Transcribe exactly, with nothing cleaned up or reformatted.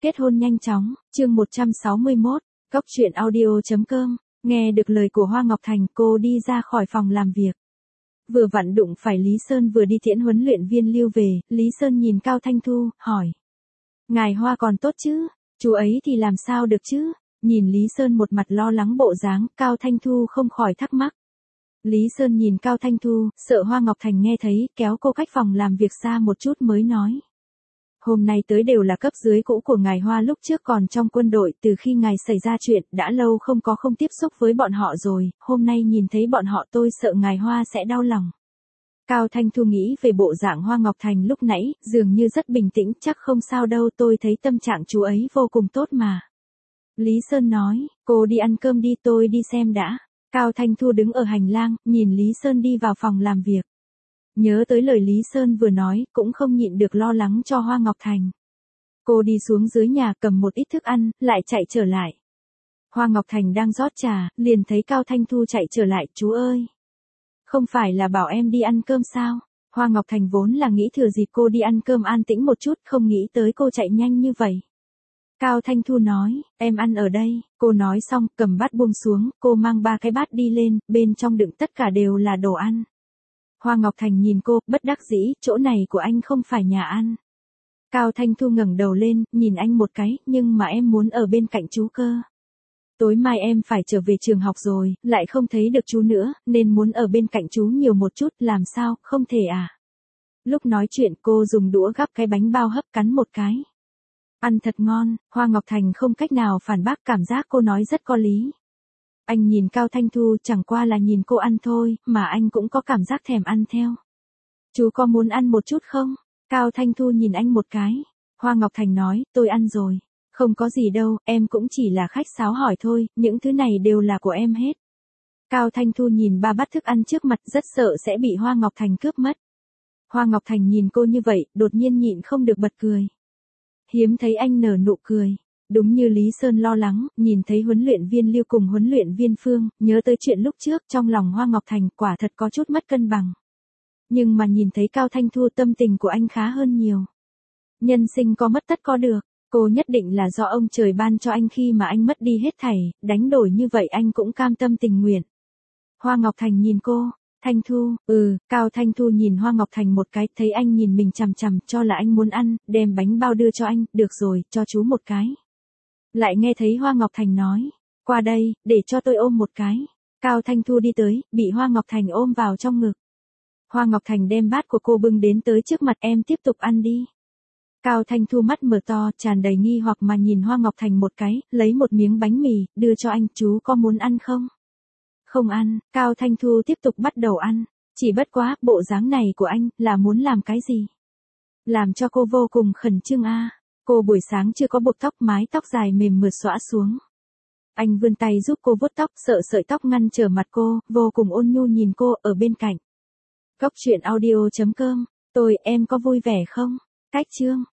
Kết hôn nhanh chóng, chương một trăm sáu mươi mốt, Cốc truyện audio.com, nghe được lời của Hoa Ngọc Thành cô đi ra khỏi phòng làm việc. Vừa vặn đụng phải Lý Sơn vừa đi tiễn huấn luyện viên Lưu về, Lý Sơn nhìn Cao Thanh Thu, hỏi. Ngài Hoa còn tốt chứ, chú ấy thì làm sao được chứ? Nhìn Lý Sơn một mặt lo lắng bộ dáng, Cao Thanh Thu không khỏi thắc mắc. Lý Sơn nhìn Cao Thanh Thu, sợ Hoa Ngọc Thành nghe thấy, kéo cô cách phòng làm việc xa một chút mới nói. Hôm nay tới đều là cấp dưới cũ của ngài Hoa lúc trước còn trong quân đội, từ khi ngài xảy ra chuyện, đã lâu không có không tiếp xúc với bọn họ rồi, hôm nay nhìn thấy bọn họ tôi sợ ngài Hoa sẽ đau lòng. Cao Thanh Thu nghĩ về bộ dạng Hoa Ngọc Thành lúc nãy, dường như rất bình tĩnh, chắc không sao đâu, tôi thấy tâm trạng chú ấy vô cùng tốt mà. Lý Sơn nói, cô đi ăn cơm đi, tôi đi xem đã. Cao Thanh Thu đứng ở hành lang, nhìn Lý Sơn đi vào phòng làm việc. Nhớ tới lời Lý Sơn vừa nói, cũng không nhịn được lo lắng cho Hoa Ngọc Thành. Cô đi xuống dưới nhà cầm một ít thức ăn, lại chạy trở lại. Hoa Ngọc Thành đang rót trà, liền thấy Cao Thanh Thu chạy trở lại, chú ơi. Không phải là bảo em đi ăn cơm sao? Hoa Ngọc Thành vốn là nghĩ thừa dịp cô đi ăn cơm an tĩnh một chút, không nghĩ tới cô chạy nhanh như vậy. Cao Thanh Thu nói, em ăn ở đây, cô nói xong, cầm bát buông xuống, cô mang ba cái bát đi lên, bên trong đựng tất cả đều là đồ ăn. Hoa Ngọc Thành nhìn cô, bất đắc dĩ, chỗ này của anh không phải nhà ăn. Cao Thanh Thu ngẩng đầu lên, nhìn anh một cái, nhưng mà em muốn ở bên cạnh chú cơ. Tối mai em phải trở về trường học rồi, lại không thấy được chú nữa, nên muốn ở bên cạnh chú nhiều một chút, làm sao, không thể à. Lúc nói chuyện cô dùng đũa gắp cái bánh bao hấp cắn một cái. Ăn thật ngon, Hoa Ngọc Thành không cách nào phản bác, cảm giác cô nói rất có lý. Anh nhìn Cao Thanh Thu chẳng qua là nhìn cô ăn thôi, mà anh cũng có cảm giác thèm ăn theo. Chú có muốn ăn một chút không? Cao Thanh Thu nhìn anh một cái. Hoa Ngọc Thành nói, tôi ăn rồi. Không có gì đâu, em cũng chỉ là khách sáo hỏi thôi, những thứ này đều là của em hết. Cao Thanh Thu nhìn ba bát thức ăn trước mặt rất sợ sẽ bị Hoa Ngọc Thành cướp mất. Hoa Ngọc Thành nhìn cô như vậy, đột nhiên nhịn không được bật cười. Hiếm thấy anh nở nụ cười. Đúng như Lý Sơn lo lắng, nhìn thấy huấn luyện viên Lưu cùng huấn luyện viên Phương, nhớ tới chuyện lúc trước, trong lòng Hoa Ngọc Thành quả thật có chút mất cân bằng. Nhưng mà nhìn thấy Cao Thanh Thu, tâm tình của anh khá hơn nhiều. Nhân sinh có mất tất có được, cô nhất định là do ông trời ban cho anh khi mà anh mất đi hết thảy, đánh đổi như vậy anh cũng cam tâm tình nguyện. Hoa Ngọc Thành nhìn cô, Thanh Thu, ừ, Cao Thanh Thu nhìn Hoa Ngọc Thành một cái, thấy anh nhìn mình chằm chằm, cho là anh muốn ăn, đem bánh bao đưa cho anh, được rồi, cho chú một cái. Lại nghe thấy Hoa Ngọc Thành nói, qua đây, để cho tôi ôm một cái. Cao Thanh Thu đi tới, bị Hoa Ngọc Thành ôm vào trong ngực. Hoa Ngọc Thành đem bát của cô bưng đến tới trước mặt, em tiếp tục ăn đi. Cao Thanh Thu mắt mở to, tràn đầy nghi hoặc mà nhìn Hoa Ngọc Thành một cái, lấy một miếng bánh mì, đưa cho anh, chú có muốn ăn không? Không ăn, Cao Thanh Thu tiếp tục bắt đầu ăn. Chỉ bất quá, bộ dáng này của anh, là muốn làm cái gì? Làm cho cô vô cùng khẩn trương a. Cô buổi sáng chưa có buộc tóc, mái tóc dài mềm mượt xõa xuống. Anh vươn tay giúp cô vuốt tóc, sợ sợi tóc ngăn trở mặt cô, vô cùng ôn nhu nhìn cô ở bên cạnh. Cốc truyện audio.com, tôi, em có vui vẻ không? Cách chương.